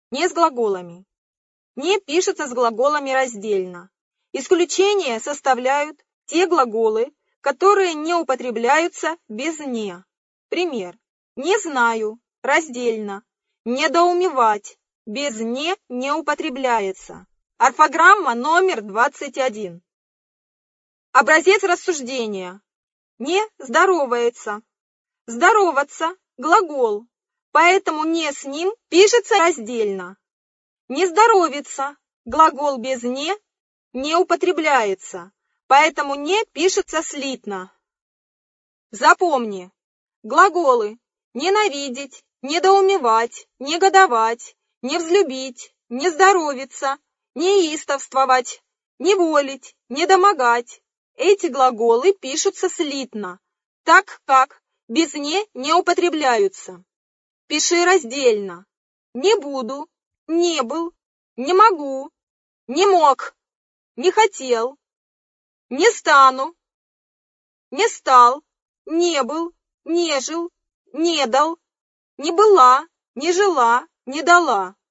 не с глаголами. «Не» пишется с глаголами раздельно. Исключение составляют те глаголы, которые не употребляются без «не». Пример. «Не знаю» раздельно. «Недоумевать» без «не» не употребляется. Орфограмма номер 21. Образец рассуждения. «Не» здоровается. Здороваться – глагол, поэтому «не» с ним пишется раздельно. Не здоровится – глагол без «не» не употребляется, поэтому «не» пишется слитно. Запомни, глаголы ненавидеть, недоумевать, негодовать, не взлюбить, не здоровиться, неистовствовать, неволить, недомогать. Эти глаголы пишутся слитно, так как без «не» не употребляются. Пиши раздельно. Не буду, не был, не могу, не мог, не хотел, не стану, не стал, не был, не жил, не дал, не была, не жила, не дала.